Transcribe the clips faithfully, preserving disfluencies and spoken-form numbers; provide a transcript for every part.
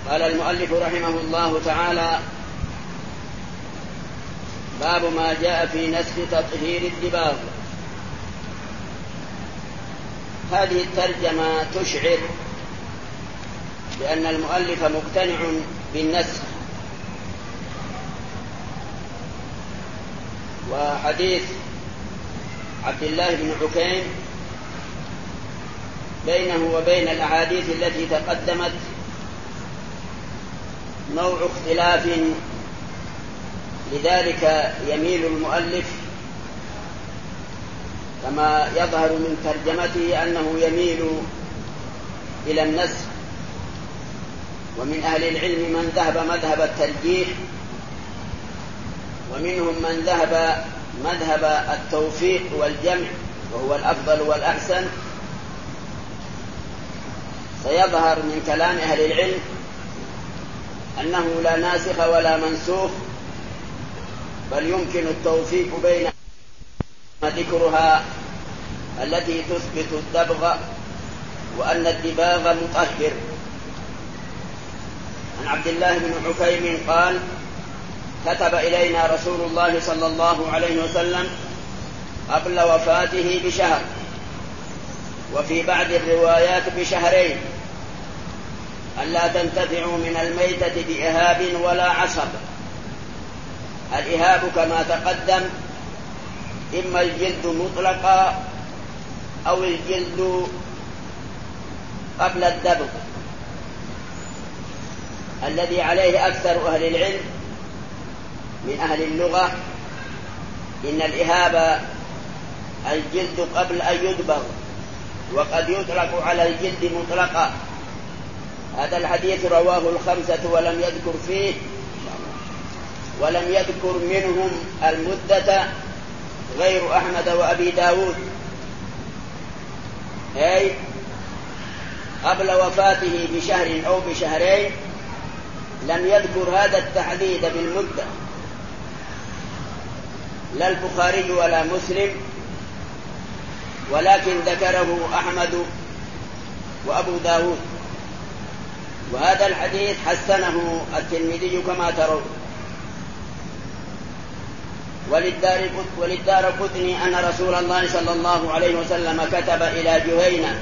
قال المؤلف رحمه الله تعالى: باب ما جاء في نسخ تطهير الدباغ. هذه الترجمة تشعر بأن المؤلف مقتنع بالنسخ، وحديث عبد الله بن عكيم بينه وبين الأحاديث التي تقدمت نوع اختلاف، لذلك يميل المؤلف كما يظهر من ترجمته أنه يميل إلى النسخ. ومن أهل العلم من ذهب مذهب الترجيح، ومنهم من ذهب مذهب التوفيق والجمع وهو الأفضل والأحسن. سيظهر من كلام أهل العلم أنه لا ناسخ ولا منسوخ، بل يمكن التوفيق بين ذكرها التي تثبت الدبغ وأن الدباغ مطهر. عن عبد الله بن عكيم قال: كتب إلينا رسول الله صلى الله عليه وسلم قبل وفاته بشهر، وفي بعض الروايات بشهرين، ألا تنتفعوا من الميتة بإهاب ولا عصب. الإهاب كما تقدم إما الجلد مطلقا أو الجلد قبل الدبغ. الذي عليه أكثر أهل العلم من أهل اللغة إن الإهاب الجلد قبل أن يدبغ، وقد يطلق على الجلد مطلقا. هذا الحديث رواه الخمسة ولم يذكر فيه ولم يذكر منهم المدة غير أحمد وأبي داود، أي قبل وفاته بشهر أو بشهرين. لم يذكر هذا التحديد بالمدة لا البخاري ولا مسلم، ولكن ذكره أحمد وأبو داود. وهذا الحديث حسنه الترمذي كما ترون. وللدارقطني أن رسول الله صلى الله عليه وسلم كتب إلى جهينة: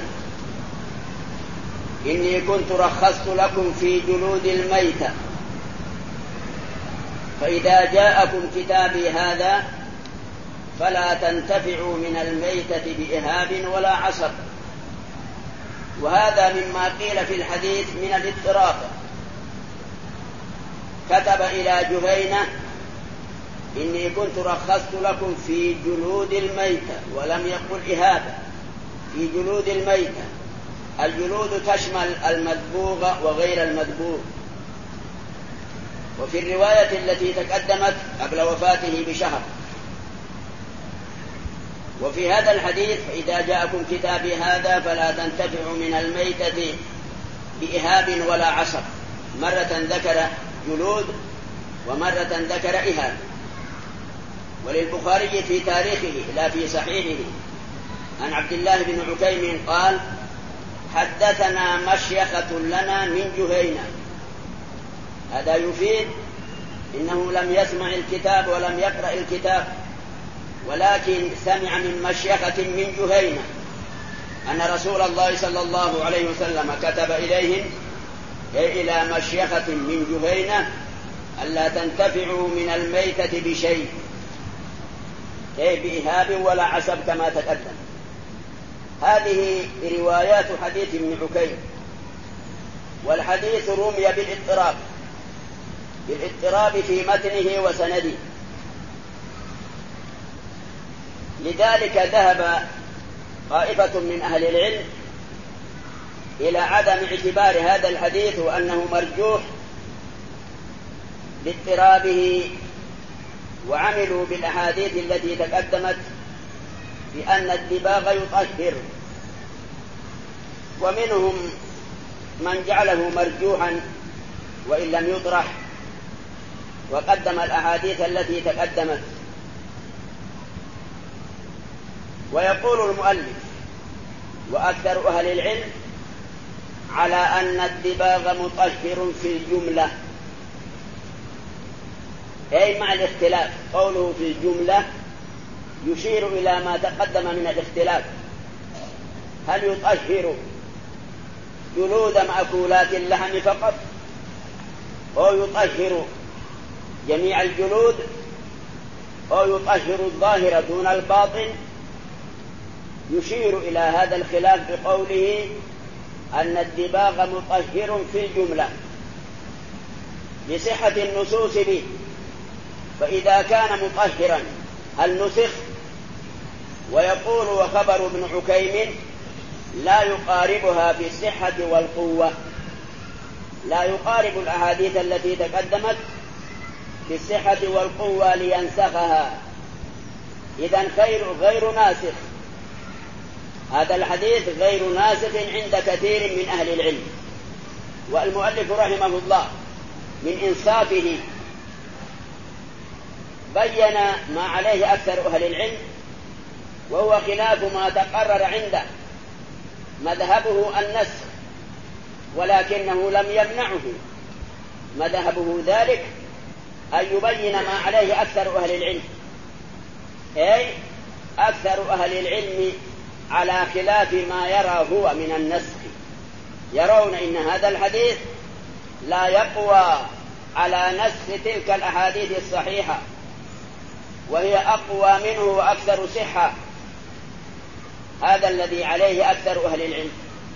إني كنت رخصت لكم في جلود الميتة، فإذا جاءكم كتابي هذا فلا تنتفعوا من الميتة بإهاب ولا عصب. وهذا مما قيل في الحديث من الاضطراب. كتب إلى جهينة: إني كنت رخصت لكم في جلود الميتة، ولم يقل إهابة، في جلود الميتة. الجلود تشمل المدبوغ وغير المدبوغ. وفي الرواية التي تقدمت قبل وفاته بشهر. وفي هذا الحديث: إذا جاءكم كتابي هذا فلا تنتفعوا من الميتة بإهاب ولا عصب. مرة ذكر جلود ومرة ذكر إهاب. وللبخاري في تاريخه لا في صحيحه عن عبد الله بن عكيم قال: حدثنا مشيخة لنا من جهينة. هذا يفيد إنه لم يسمع الكتاب ولم يقرأ الكتاب، ولكن سمع من مشيخة من جهينة أن رسول الله صلى الله عليه وسلم كتب إليهم إلى مشيخة من جهينة ألا تنتفعوا من الميتة بشيء، أي بإهاب ولا عصب كما تقدم. هذه روايات حديث ابن عكيم. والحديث رمي بالاضطراب بالاضطراب في متنه وسنده. لذلك ذهب طائفة من أهل العلم إلى عدم اعتبار هذا الحديث وأنه مرجوح لاضطرابه، وعملوا بالأحاديث التي تقدمت بأن الدباغ يطهر. ومنهم من جعله مرجوحا وإن لم يطرح، وقدم الأحاديث التي تقدمت. ويقول المؤلف: وأكثر أهل العلم على أن الدباغ مطهر في الجملة، أي مع الاختلاف. قوله في الجملة يشير إلى ما تقدم من الاختلاف، هل يطهر جلود مأكولات اللحم فقط أو يطهر جميع الجلود أو يطهر الظاهر دون الباطن. يشير إلى هذا الخلاف بقوله أن الدباغ مطهر في الجملة لصحة النصوص به، فإذا كان مطهرا هل نسخ؟ ويقول وخبر ابن حكيم لا يقاربها في الصحة والقوة، لا يقارب الأحاديث التي تقدمت في الصحة والقوة لينسخها، إذن خير غير ناسخ. هذا الحديث غير ناسخ عند كثير من أهل العلم. والمؤلف رحمه الله من إنصافه بين ما عليه أكثر أهل العلم، وهو خلاف ما تقرر عنده، مذهبه النسخ، ولكنه لم يمنعه مذهبه ذلك أن يبين ما عليه أكثر أهل العلم، أي أكثر أهل العلم على خلاف ما يرى هو من النسخ، يرون إن هذا الحديث لا يقوى على نسخ تلك الأحاديث الصحيحة، وهي أقوى منه وأكثر صحة. هذا الذي عليه أكثر أهل العلم.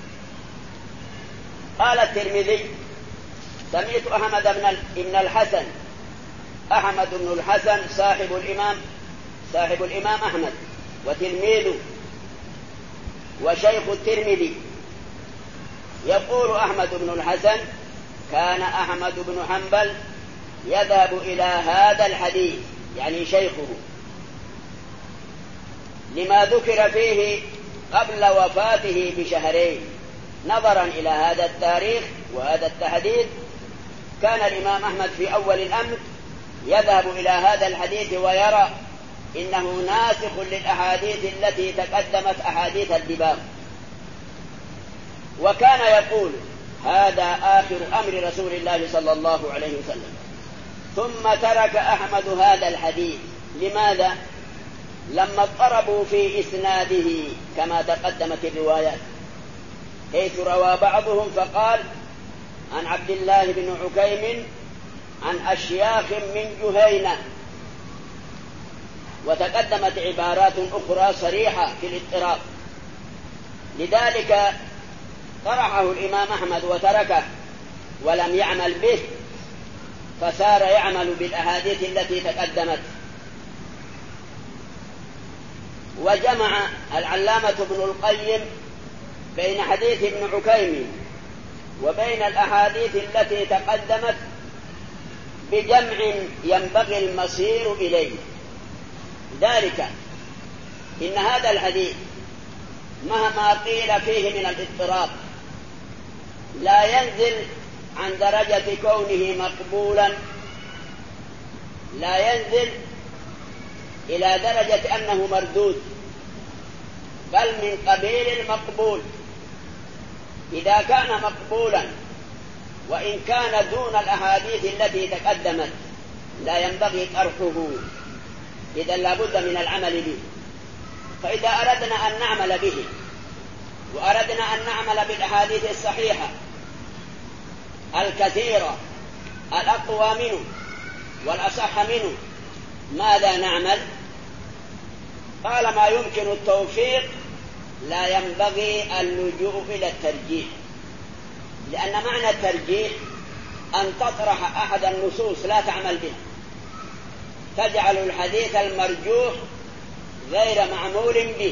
قال الترمذي سمعت أحمد بن الحسن، أحمد بن الحسن صاحب الإمام صاحب الإمام أحمد وتلميذه وشيخ الترمذي، يقول أحمد بن الحسن كان أحمد بن حنبل يذهب إلى هذا الحديث، يعني شيخه، لما ذكر فيه قبل وفاته بشهرين. نظرا إلى هذا التاريخ وهذا التحديث كان الإمام أحمد في أول الأمر يذهب إلى هذا الحديث ويرى إنه ناسخ للأحاديث التي تقدمت أحاديث الدباغ، وكان يقول هذا آخر أمر رسول الله صلى الله عليه وسلم. ثم ترك أحمد هذا الحديث. لماذا؟ لما اضطربوا في إسناده كما تقدمت الروايات، حيث روى بعضهم فقال عن عبد الله بن عكيم عن أشياخ من جهينة، وتقدمت عبارات أخرى صريحة في الاضطراب. لذلك طرحه الإمام أحمد وتركه ولم يعمل به، فصار يعمل بالأحاديث التي تقدمت. وجمع العلامة ابن القيم بين حديث ابن عكيم وبين الأحاديث التي تقدمت بجمع ينبغي المصير إليه. ذلك إن هذا الحديث مهما قيل فيه من الاضطراب لا ينزل عن درجة كونه مقبولا، لا ينزل إلى درجة أنه مردود، بل من قبيل المقبول. إذا كان مقبولا وإن كان دون الأحاديث التي تقدمت لا ينبغي طرحه، إذا لا بد من العمل به. فإذا أردنا أن نعمل به وأردنا أن نعمل بالأحاديث الصحيحة الكثيرة الأقوى منه والأصح منه، ماذا نعمل؟ قال ما يمكن التوفيق لا ينبغي اللجوء إلى الترجيح، لأن معنى الترجيح أن تطرح أحد النصوص لا تعمل به، تجعل الحديث المرجوح غير معمول به.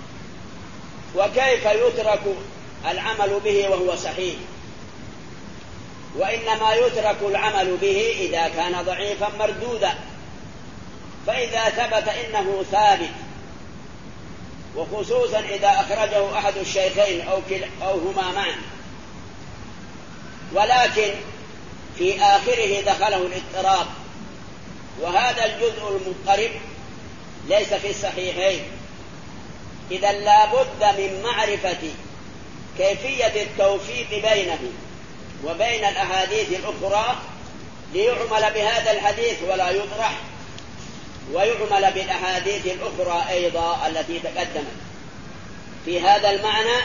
وكيف يترك العمل به وهو صحيح؟ وإنما يترك العمل به إذا كان ضعيفا مردودا. فإذا ثبت إنه ثابت، وخصوصا إذا أخرجه أحد الشيخين أو, أو هما معا، ولكن في آخره دخله الاضطراب، وهذا الجزء المضطرب ليس في الصحيحين، إذا لا بد من معرفة كيفية التوفيق بينه وبين الأحاديث الأخرى ليعمل بهذا الحديث ولا يطرح، ويعمل بالأحاديث الأخرى أيضا التي تقدمت. في هذا المعنى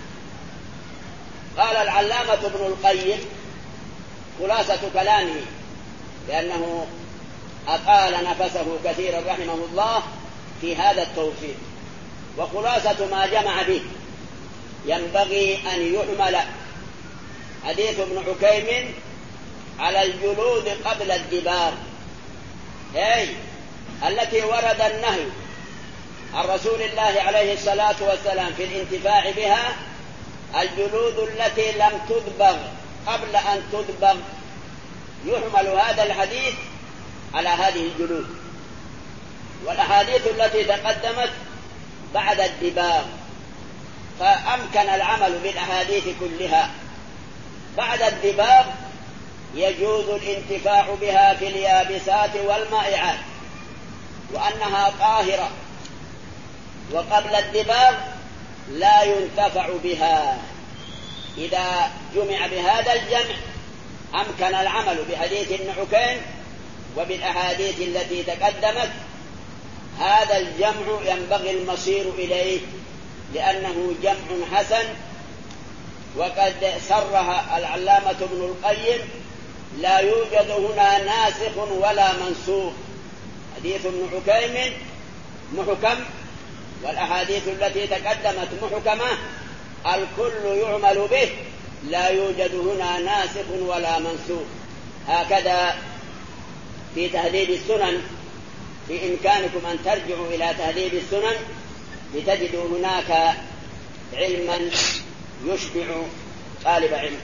قال العلامة ابن القيم خلاصة كلامه، لأنه أطال نفسه كثيرا رحمه الله في هذا التوفيق، وخلاصة ما جمع به ينبغي أن يحمل حديث ابن عكيم على الجلود قبل الدبار، أي التي ورد النهي عن رسول الله عليه الصلاة والسلام في الانتفاع بها، الجلود التي لم تدبغ قبل أن تدبغ، يحمل هذا الحديث على هذه الجلود. والأحاديث التي تقدمت بعد الدباغ فأمكن العمل بالأحاديث كلها. بعد الدباغ يجوز الانتفاع بها في اليابسات والمائعات وأنها طاهرة، وقبل الدباغ لا ينتفع بها. إذا جمع بهذا الجمع أمكن العمل بحديث ابن عكيم وبالأحاديث التي تقدمت. هذا الجمع ينبغي المصير إليه لأنه جمع حسن، وقد سرها العلامة ابن القيم: لا يوجد هنا ناسخ ولا منسوخ، حديث ابن عكيم محكم والأحاديث التي تقدمت محكمة، الكل يعمل به، لا يوجد هنا ناسخ ولا منسوخ. هكذا في تهذيب السنن، بإمكانكم أن ترجعوا إلى تهذيب السنن لتجدوا هناك علما يشبع طالب علم.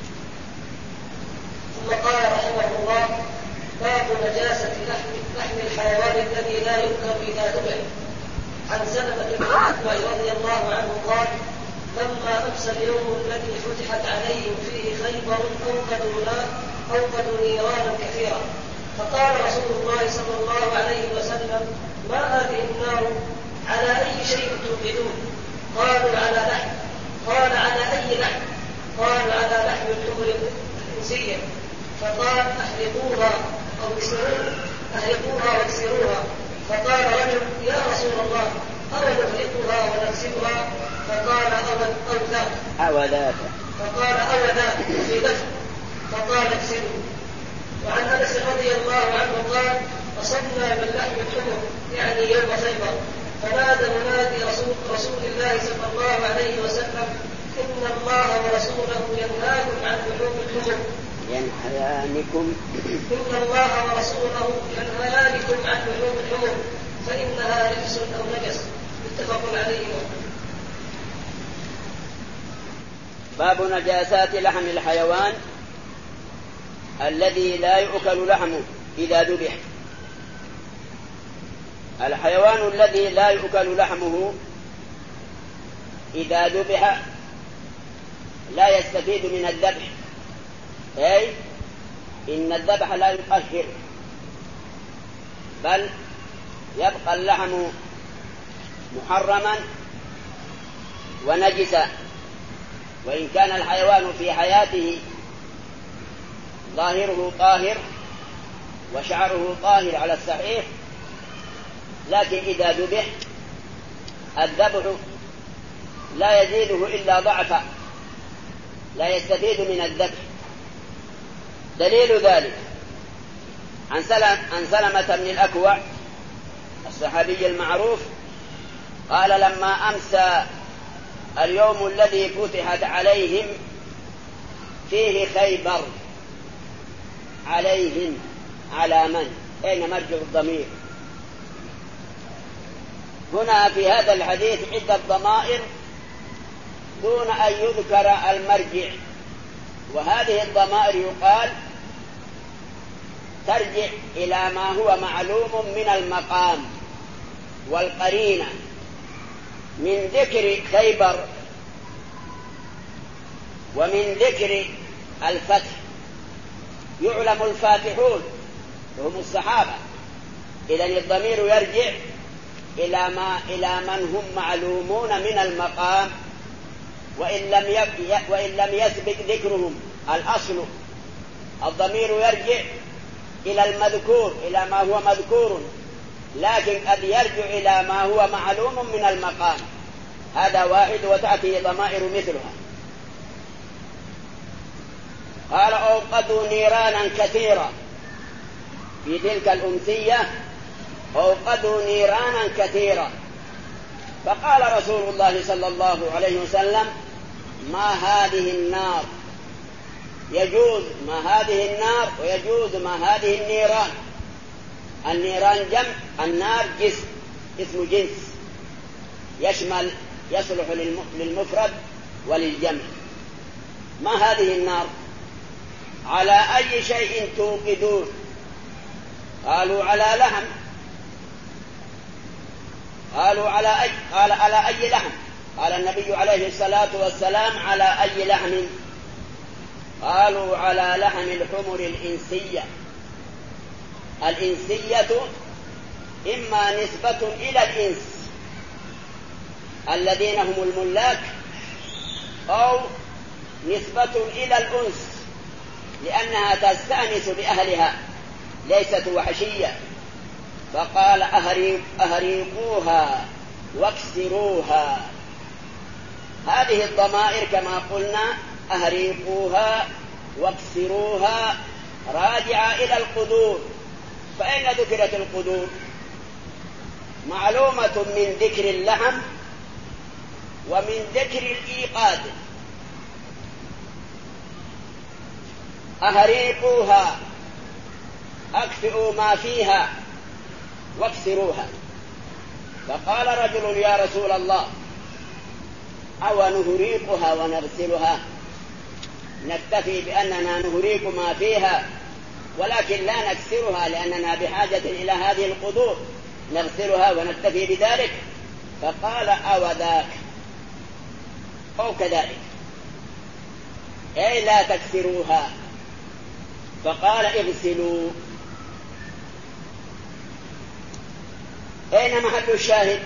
ثم قال رحمه الله: باب نجاسة لحم الحيوان الذي لا يؤكل إذا ذبح. عن سلمة بن الأكوع رضي الله عنه قال: لما أمسى اليوم الذي فتحت عليهم فيه خيبر أوقدوا أوقدوا نيرانا كثيرا، فقال رسول الله صلى الله عليه وسلم: ما هذه النار؟ على أي شيء توقدون؟ قالوا: على لحم. قال: على أي لحم؟ قالوا: على لحم الحمر الإنسية. فقال: أحرقوها أو اكسروها أحرقوها واكسروها. فقال رجل: يا رسول الله، أو نحرقها ونكسرها؟ فقال: أو ذاك أو ذاك فقال: أو ذاك في لفظ. فقال: اكسروا. وعن أنس رضي الله عنه قال: أصبنا من لحم الحمر، يعني يوم خيبر، فنادى منادي رسول, رسول الله صلى الله عليه وسلم: إن الله ورسوله ينهاكم عن لحوم الحمر ينهيانكم إن الله ورسوله ينهيانكم عن لحوم الحمر فإنها رجس أو نجس. متفق عليه. باب نجاسات لحم الحيوان الذي لا يؤكل لحمه إذا ذبح. الحيوان الذي لا يؤكل لحمه إذا ذبح لا يستفيد من الذبح، أي إن الذبح لا يطهر، بل يبقى اللحم محرما ونجسا. وإن كان الحيوان في حياته ظاهره طاهر وشعره طاهر على الصحيح، لكن إذا ذبح الذبح لا يزيده إلا ضعفا، لا يستفيد من الذبح. دليل ذلك عن سلم عن سلمة بن الأكوع الصحابي المعروف قال: لما أمسى اليوم الذي فتحت عليهم فيه خيبر، عليهم على من؟ أين مرجع الضمير؟ هنا في هذا الحديث عدة ضمائر دون أن يذكر المرجع، وهذه الضمائر يقال ترجع إلى ما هو معلوم من المقام والقرينة من ذكر خيبر ومن ذكر الفتح. يعلم الفاتحون وهم الصحابة، إذن الضمير يرجع إلى ما إلى من هم معلومون من المقام وإن لم, يب... وإن لم يسبق ذكرهم. الأصل الضمير يرجع إلى المذكور، إلى ما هو مذكور، لكن قد يرجع إلى ما هو معلوم من المقام. هذا واحد، وتأتي ضمائر مثلها. قال أوقدوا نيرانا كثيرا، في تلك الأمسية أوقدوا نيرانا كثيرا. فقال رسول الله صلى الله عليه وسلم: ما هذه النار؟ يجوز ما هذه النار ويجوز ما هذه النيران. النيران جمع، النار جسم، اسم جنس يشمل يصلح للمفرد وللجمع. ما هذه النار؟ على أي شيء توقدون؟ قالوا على لحم. قالوا على أي؟ قال على أي لحم؟ قال النبي عليه الصلاة والسلام: على أي لحم؟ قالوا على لحم الحمر الإنسية. الإنسية إما نسبة إلى الإنس الذين هم الملاك، أو نسبة إلى الأنس لأنها تستأنس بأهلها، ليست وحشية. فقال: أهريقوها واكسروها. هذه الضمائر كما قلنا: أهريقوها واكسروها، راجعة إلى القدور. فأين ذكرت القدور؟ معلومة من ذكر اللحم ومن ذكر الإيقاد. أهريقوها، أكفئوا ما فيها واكسروها. فقال رجل: يا رسول الله، أو نهريقها ونغسلها؟ نكتفي بأننا نهريق ما فيها ولكن لا نكسرها لأننا بحاجة إلى هذه القدور، نغسلها ونكتفي بذلك. فقال: أو ذاك أو كذلك، أي لا تكسروها. فقال: اغسلوا. أين محل الشاهد؟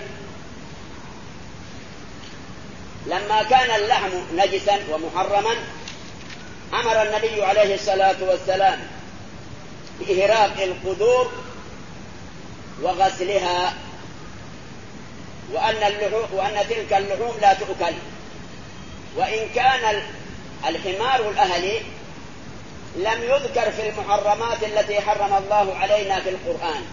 لما كان اللحم نجسا ومحرما أمر النبي عليه الصلاة والسلام بإهراق القدور وغسلها، وأن, اللحوم وأن تلك اللحوم لا تؤكل. وإن كان الحمار الأهلي لم يذكر في المحرمات التي حرم الله علينا في القرآن،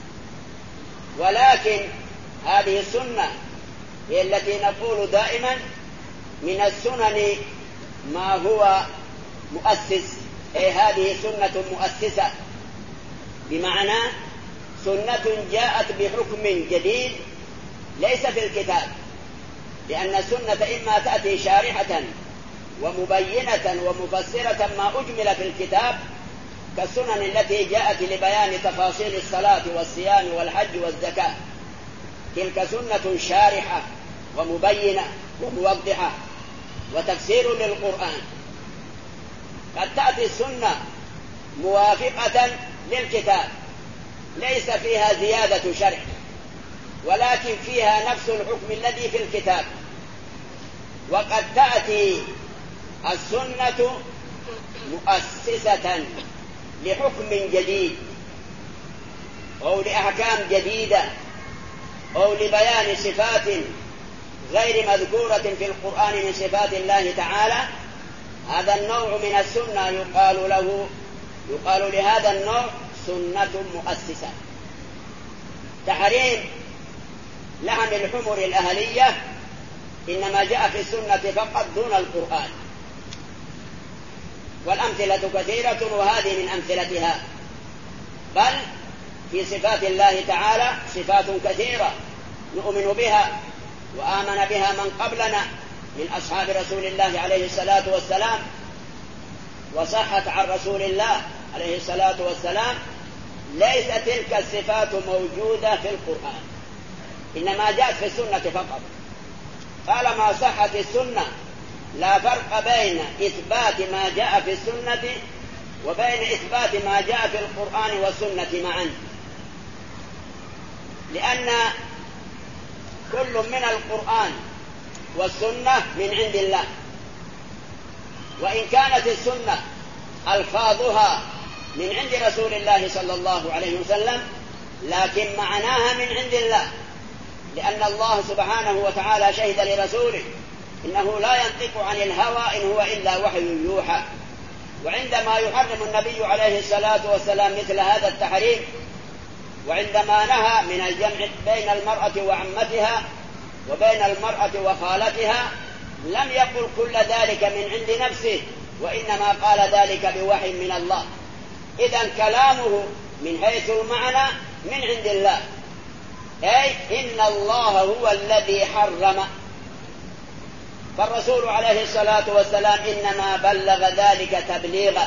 ولكن هذه السنة هي التي نقول دائما: من السنن ما هو مؤسس، أي هذه سنة مؤسسة، بمعنى سنة جاءت بحكم جديد ليس في الكتاب، لأن السنة إما تأتي شارحة ومبينة ومفسرة ما أجمل في الكتاب، كالسنن التي جاءت لبيان تفاصيل الصلاة والصيام والحج والزكاة، تلك سنة شارحة ومبينة وموضحة وتفسير للقرآن. قد تأتي السنة موافقة للكتاب ليس فيها زيادة شرع، ولكن فيها نفس الحكم الذي في الكتاب. وقد تأتي السنة مؤسسة لحكم جديد أو لأحكام جديدة أو لبيان صفات غير مذكورة في القرآن من صفات الله تعالى. هذا النوع من السنة يقال له يقال لهذا النوع سنة مؤسسة. تحريم لحم الحمر الأهلية إنما جاء في السنة فقط دون القرآن، والأمثلة كثيرة وهذه من أمثلتها. بل في صفات الله تعالى صفات كثيرة نؤمن بها وآمن بها من قبلنا من أصحاب رسول الله عليه الصلاة والسلام، وصحت عن رسول الله عليه الصلاة والسلام. ليس تلك الصفات موجودة في القرآن، إنما جاءت في السنة فقط. طالما صحت السنة لا فرق بين إثبات ما جاء في السنة وبين إثبات ما جاء في القرآن والسنة معا، لأن كل من القرآن والسنة من عند الله. وإن كانت السنة ألفاظها من عند رسول الله صلى الله عليه وسلم لكن معناها من عند الله، لأن الله سبحانه وتعالى شهد لرسوله إنه لا ينطق عن الهوى إن هو إلا وحي يوحى. وعندما يحرم النبي عليه الصلاة والسلام مثل هذا التحريم، وعندما نهى من الجمع بين المرأة وعمتها وبين المرأة وخالتها لم يقل كل ذلك من عند نفسه، وإنما قال ذلك بوحي من الله. إذن كلامه من حيث المعنى من عند الله، أي إن الله هو الذي حرم، فالرسول عليه الصلاة والسلام إنما بلغ ذلك تبليغا.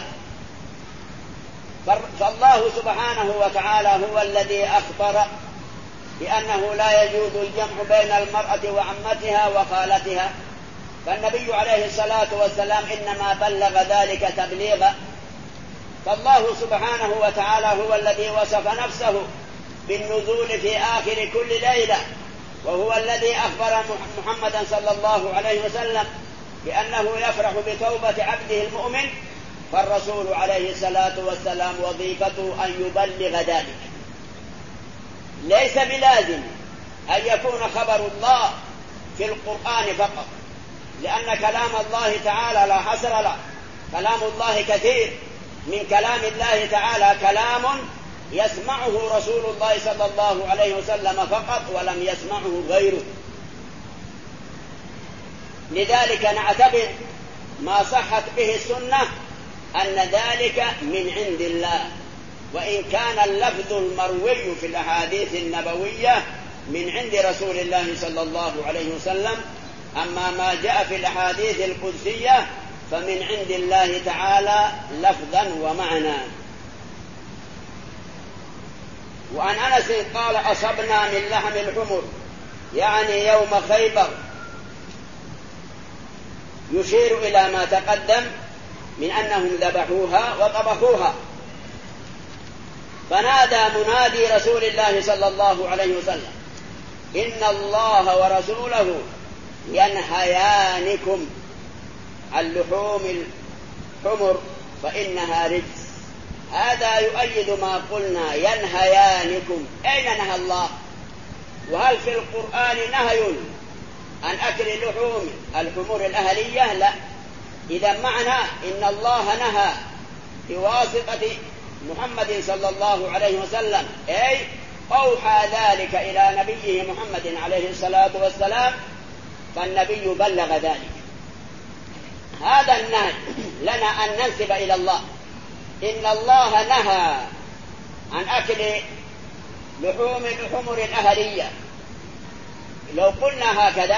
فالله سبحانه وتعالى هو الذي أخبر بأنه لا يجوز الجمع بين المرأة وعمتها وخالتها، فالنبي عليه الصلاة والسلام إنما بلغ ذلك تبليغا. فالله سبحانه وتعالى هو الذي وصف نفسه بالنزول في آخر كل ليلة، وهو الذي أخبر محمدا صلى الله عليه وسلم بأنه يفرح بتوبة عبده المؤمن، فالرسول عليه الصلاة والسلام وظيفته أن يبلغ ذلك. ليس بلازم أن يكون خبر الله في القرآن فقط، لأن كلام الله تعالى لا حصر له، كلام الله كثير. من كلام الله تعالى كلام يسمعه رسول الله صلى الله عليه وسلم فقط ولم يسمعه غيره. لذلك نعتبر ما صحت به السنة أن ذلك من عند الله، وإن كان اللفظ المروي في الأحاديث النبوية من عند رسول الله صلى الله عليه وسلم، أما ما جاء في الأحاديث القدسية فمن عند الله تعالى لفظا ومعنى. وعن أنس قال: أصبنا من لحم الحمر، يعني يوم خيبر، يشير إلى ما تقدم من أنهم ذبحوها وطبخوها. فنادى منادي رسول الله صلى الله عليه وسلم: إن الله ورسوله ينهيانكم عن لحوم الحمر فإنها رجس. هذا يؤيد ما قلنا، ينهيانكم. أين نهى الله؟ وهل في القرآن نهي عن أكل لحوم الحمر الأهلية؟ لا. إذا معنى إن الله نهى بواسطة محمد صلى الله عليه وسلم، أي أوحى ذلك إلى نبيه محمد عليه الصلاة والسلام، فالنبي بلغ ذلك. هذا النهي لنا أن ننسب إلى الله. إن الله نهى عن أكل لحوم الحمر الأهلية. لو قلنا هكذا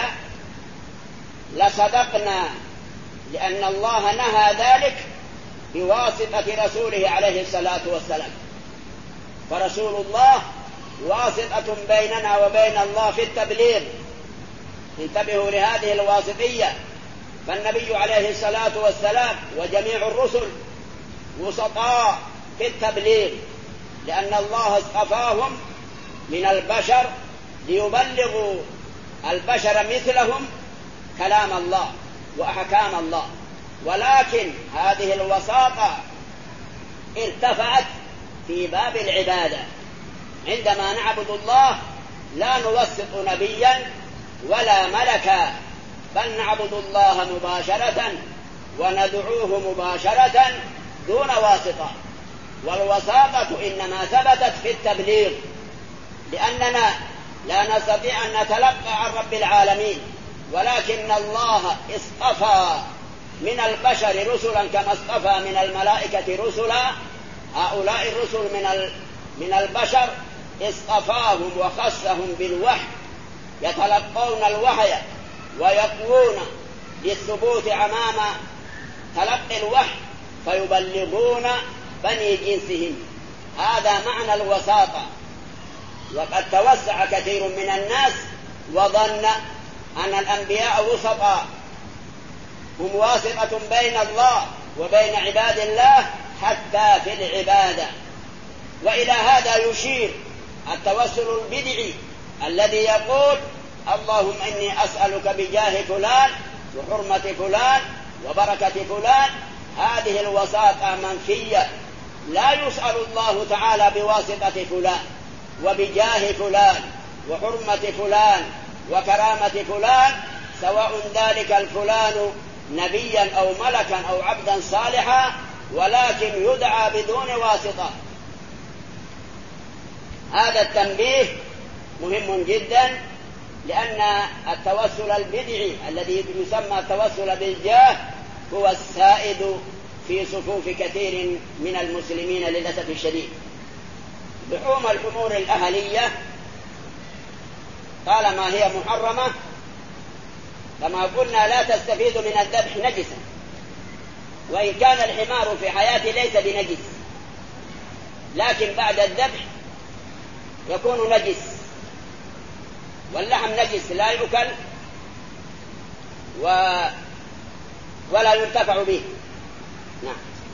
لصدقنا، لأن الله نهى ذلك بواسطة رسوله عليه الصلاة والسلام. فرسول الله واسطة بيننا وبين الله في التبليغ. انتبهوا لهذه الواسطية. فالنبي عليه الصلاة والسلام وجميع الرسل وسطاء في التبليغ، لأن الله اصطفاهم من البشر ليبلغوا البشر مثلهم كلام الله وأحكام الله. ولكن هذه الوساطة ارتفعت في باب العبادة. عندما نعبد الله لا نوسط نبيا ولا ملكا، بل نعبد الله مباشرة وندعوه مباشرة دون واسطة. والوساطة إنما ثبتت في التبليغ، لأننا لا نستطيع أن نتلقى عن رب العالمين، ولكن الله اصطفى من البشر رسلا كما اصطفى من الملائكة رسلا. هؤلاء الرسل من من البشر اصطفاهم وخصهم بالوحي، يتلقون الوحي ويقوون للثبوت أمام تلقي الوحي فيبلغون بني جنسهم. هذا معنى الوساطة. وقد توسع كثير من الناس وظن أن الأنبياء وسطاء، هم واسطة بين الله وبين عباد الله حتى في العبادة. وإلى هذا يشير التوسل البدعي الذي يقول اللهم إني أسألك بجاه فلان وحرمة فلان وبركة فلان. هذه الوساطة منفية، لا يسأل الله تعالى بواسطة فلان وبجاه فلان وحرمة فلان وكرامة فلان، سواء ذلك الفلان نبيا أو ملكا أو عبدا صالحا، ولكن يدعى بدون واسطة. هذا التنبيه مهم جدا، لأن التوسل البدعي الذي يسمى التوسل بالجاه هو السائد في صفوف كثير من المسلمين للأسف الشديد. لحوم الأمور الأهلية طالما هي محرمة كما قلنا لا تستفيد من الذبح نجسا، وإن كان الحمار في حياته ليس بنجس، لكن بعد الذبح يكون نجس، واللحم نجس لا يؤكل و... ولا ينتفع به. نعم.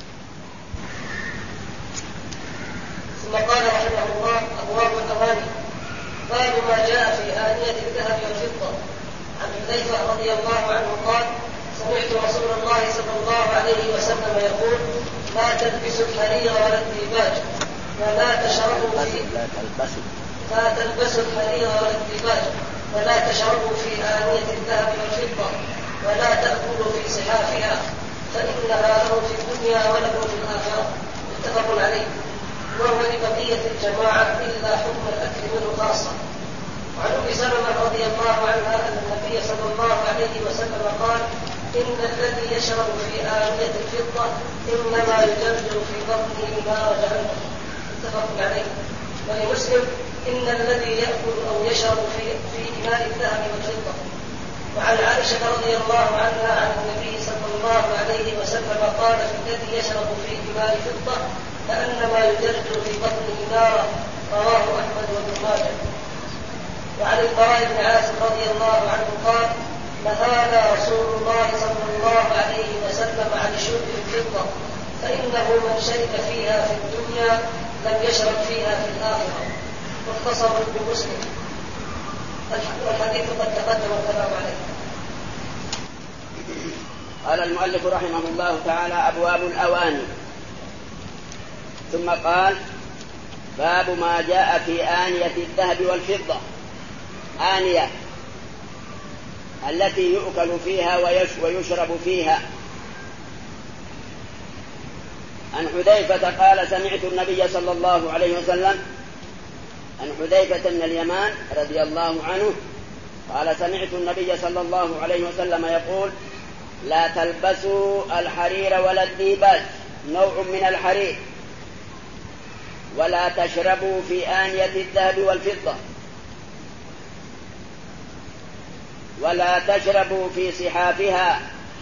ثم قال رحمه الله: أبواب الأواني. باب ما جاء في آنية الذهب والفضة. عن حذيفة رضي الله عنه قال: سمعت رسول الله صلى الله عليه وسلم يقول: لا تلبسوا الحرير ولا الديباج ولا تشربوا في لا تلبسوا الحرير ولا الديباج ولا تشربوا في آنية الذهب والفضة ولا تأكلوا في صحافها فإنها له في الدنيا وله في الآخرة. متفق عليه. وهو لبقية الجماعة إلا حكم الأكل منه خاصة. وعن أم سلمة رضي الله عنها أن النبي صلى الله عليه وسلم قال: إن الذي يشرب في آنية الفضة إنما يجرجر في بطنه نار جهنم. متفق عليه. ولمسلم: إن الذي يأكل أو يشرب في في إناء الذهب والفضة. وعن عائشة رضي الله عنها عن النبي صلى الله عليه وسلم قال: في الذي يشرب في إناء الفضة كأنما يجرجر في بطنه نارا. رواه أحمد وابن ماجه. وعن البراء بن عازب رضي الله عنه قال: نهانا رسول الله صلى الله عليه وسلم عن الشرب في الفضة، فإنه من شرب فيها في الدنيا لم يشرب فيها في الآخرة. مختصر بمسلم. والحديث قد تقدم الكلام عليه. قال المؤلف رحمه الله تعالى: أبواب الأواني. ثم قال: باب ما جاء في آنية الذهب والفضة. آنية التي يؤكل فيها ويشرب فيها. عن حذيفة قال: سمعت النبي صلى الله عليه وسلم. عن حذيفة بن اليمان رضي الله عنه قال: سمعت النبي صلى الله عليه وسلم يقول: لا تلبسوا الحرير ولا الديباج، نوع من الحرير، ولا تشربوا في آنية الذهب والفضة، ولا تشربوا في صحافها،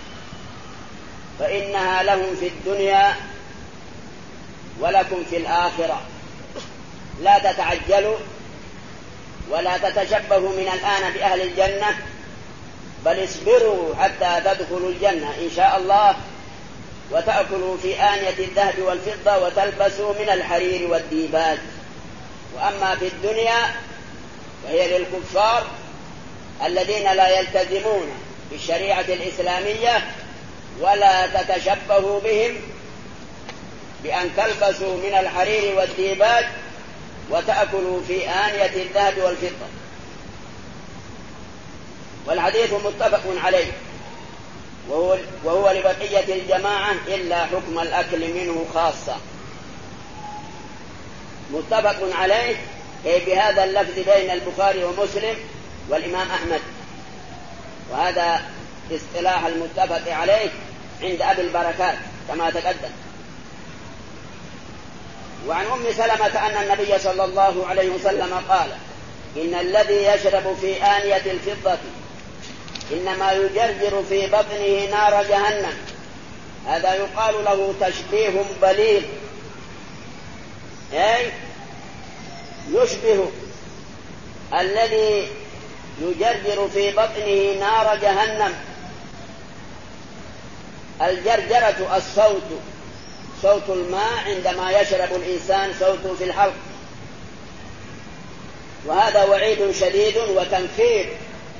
فإنها لهم في الدنيا ولكم في الآخرة. لا تتعجلوا ولا تتشبهوا من الآن بأهل الجنة، بل اصبروا حتى تدخلوا الجنة إن شاء الله، وتأكلوا في آنية الذهب والفضة وتلبسوا من الحرير والديباج. وأما في الدنيا فهي للكفار الذين لا يلتزمون بالشريعة الإسلامية، ولا تتشبهوا بهم بأن تلبسوا من الحرير والديباج وتأكلوا في آنية الذهب والفضة. والحديث متفق عليه، وهو, وهو لبقية الجماعة إلا حكم الأكل منه خاصة. متفق عليه أي بهذا اللفظ بين البخاري ومسلم والإمام أحمد، وهذا اصطلاح المتفق عليه عند أبي البركات كما تقدم. وعن أم سلمة أن النبي صلى الله عليه وسلم قال: إن الذي يشرب في آنية الفضة إنما يجرجر في بطنه نار جهنم. هذا يقال له تشبيه بليغ، أي يشبه الذي يجرجر في بطنه نار جهنم. الجرجرة الصوت، صوت الماء عندما يشرب الإنسان صوته في الحلق، وهذا وعيد شديد وتنفير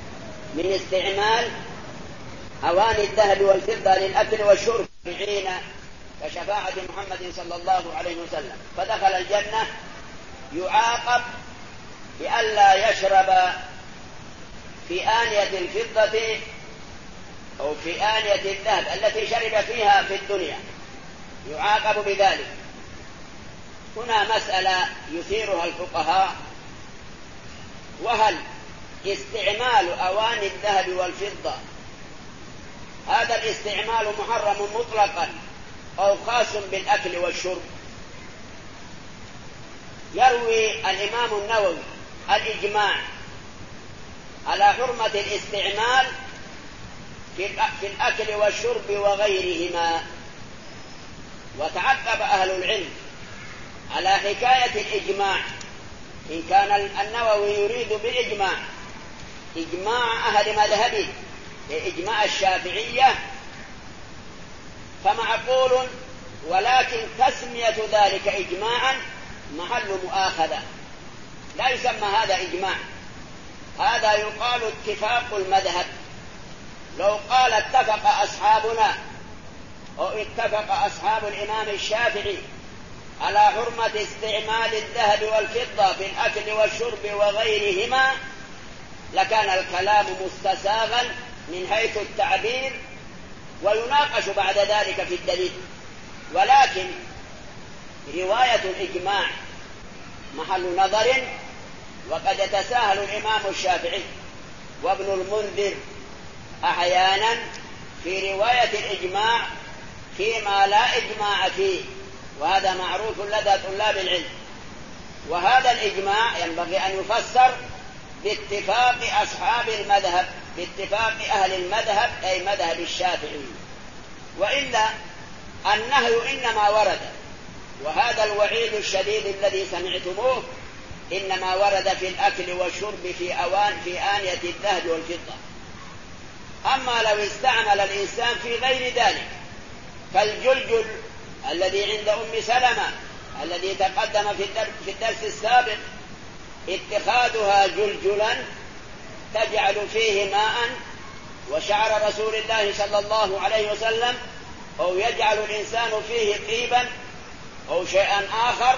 من استعمال أواني الذهب والفضة للأكل والشرب حين كشفاعة محمد صلى الله عليه وسلم، فدخل الجنة يعاقب بألا يشرب في آنية الفضة أو في آنية الذهب التي شرب فيها في الدنيا، يعاقب بذلك. هنا مسألة يثيرها الفقهاء، وهل استعمال أواني الذهب والفضة هذا الاستعمال محرم مطلقا أو خاص بالأكل والشرب؟ يروي الإمام النووي الإجماع على حرمة الاستعمال في الأكل والشرب وغيرهما، وتعقب أهل العلم على حكاية الإجماع، إن كان النووي يريد بالإجماع إجماع أهل مذهبه إجماع الشافعية فمعقول، ولكن تسمية ذلك إجماعا محل مؤاخذة، لا يسمى هذا إجماع، هذا يقال اتفاق المذهب. لو قال اتفق أصحابنا أو اتفق أصحاب الإمام الشافعي على حرمة استعمال الذهب والفضة في الأكل والشرب وغيرهما لكان الكلام مستساغا من حيث التعبير ويناقش بعد ذلك في الدليل، ولكن رواية الإجماع محل نظر، وقد يتساهل الإمام الشافعي وابن المنذر أحيانا في رواية الإجماع فيما لا إجماع فيه، وهذا معروف لدى طلاب العلم. وهذا الإجماع ينبغي أن يفسر باتفاق أصحاب المذهب، باتفاق أهل المذهب أي مذهب الشافعي، وإلا النهي إنما ورد، وهذا الوعيد الشديد الذي سمعتموه إنما ورد في الأكل والشرب في أوان في آنية الذهب والفضة. أما لو استعمل الإنسان في غير ذلك كالجلجل الذي عند أم سلمة الذي تقدم في الدرس السابق، اتخاذها جلجلا تجعل فيه ماء وشعر رسول الله صلى الله عليه وسلم، أو يجعل الإنسان فيه طيبا أو شيئا آخر،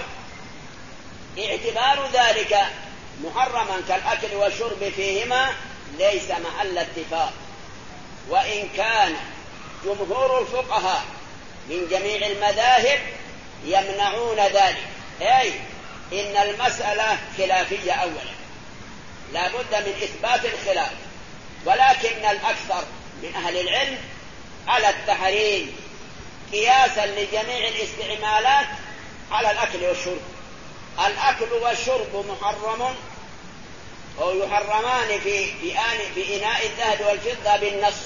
اعتبار ذلك محرما كالأكل والشرب فيهما ليس محل اتفاق. وإن كان جمهور الفقهاء من جميع المذاهب يمنعون ذلك، أي إن المسألة خلافية أولا لا بد من إثبات الخلاف، ولكن الأكثر من أهل العلم على التحريم قياسا لجميع الاستعمالات على الأكل والشرب. الأكل والشرب محرم أو يحرمان في في إناء الذهب والفضة بالنص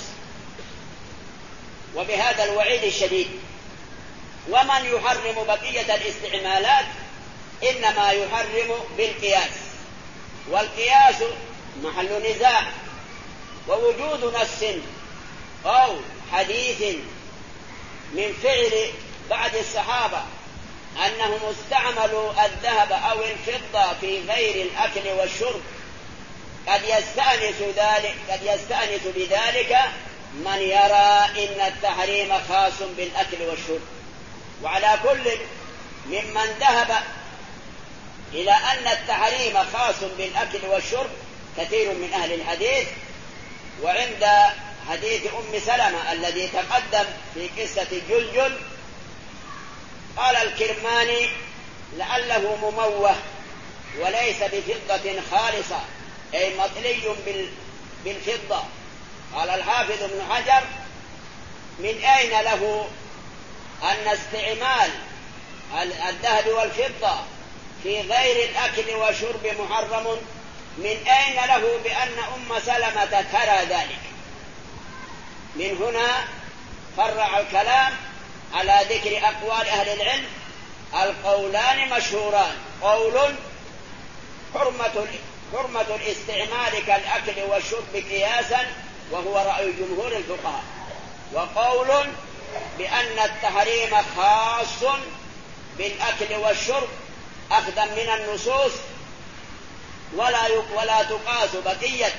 وبهذا الوعيد الشديد. ومن يحرم بقية الاستعمالات إنما يحرم بالقياس، والقياس محل نزاع، ووجود نص أو حديث من فعل بعض الصحابة أنهم استعملوا الذهب أو الفضة في غير الأكل والشرب قد يستأنس ذلك قد يستأنس بذلك من يرى إن التحريم خاص بالأكل والشرب. وعلى كل ممن ذهب إلى أن التحريم خاص بالأكل والشرب كثير من أهل الحديث. وعند حديث أم سلمة الذي تقدم في قصة جلجل قال الكرماني لعله مموه وليس بفضة خالصة أي مطلي بالفضة. قال الحافظ ابن حجر من أين له أن استعمال الذهب والفضة في غير الأكل والشرب محرم؟ من أين له بأن أم سلمة ترى ذلك؟ من هنا فرع الكلام على ذكر أقوال أهل العلم. القولان مشهوران، قول حرمة حرمة الاستعمال كالأكل والشرب قياسا وهو رأي جمهور الفقهاء، وقول بأن التحريم خاص بالأكل والشرب أخذا من النصوص ولا ولا تقاس بقية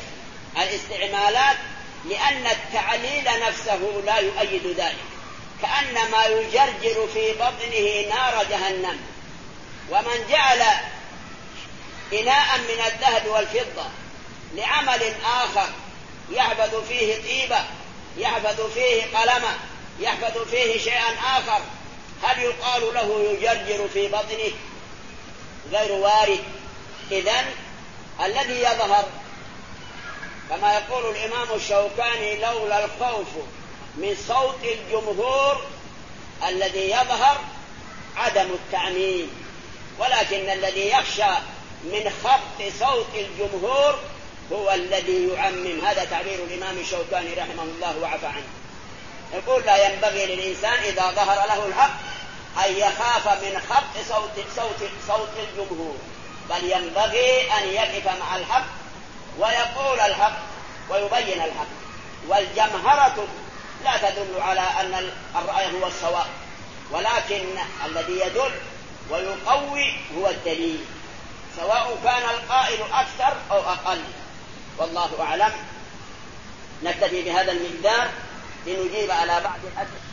الاستعمالات، لأن التعليل نفسه لا يؤيد ذلك، كأنما يجرجر في بطنه نار جهنم. ومن جعل إناء من الذهب والفضة لعمل آخر يحفظ فيه طيبة، يحفظ فيه قلمة، يحفظ فيه شيئا آخر، هل يقال له يجرجر في بطنه؟ غير وارد. إذن الذي يظهر كما يقول الإمام الشوكاني: لولا الخوف من صوت الجمهور الذي يظهر عدم التعميم، ولكن الذي يخشى من خبط صوت الجمهور هو الذي يعمم. هذا تعبير الإمام الشوكاني رحمه الله وعفى عنه. يقول: لا ينبغي للإنسان إذا ظهر له الحق أن يخاف من خبط صوت, صوت, صوت الجمهور، بل ينبغي أن يقف مع الحق ويقول الحق ويبين الحق. والجمهرة لا تدل على أن الرأي هو الصواب، ولكن الذي يدل ويقوي هو الدليل، سواء كان القائل أكثر أو أقل، والله أعلم. نكتفي بهذا المقدار لنجيب على بعض الأسئلة.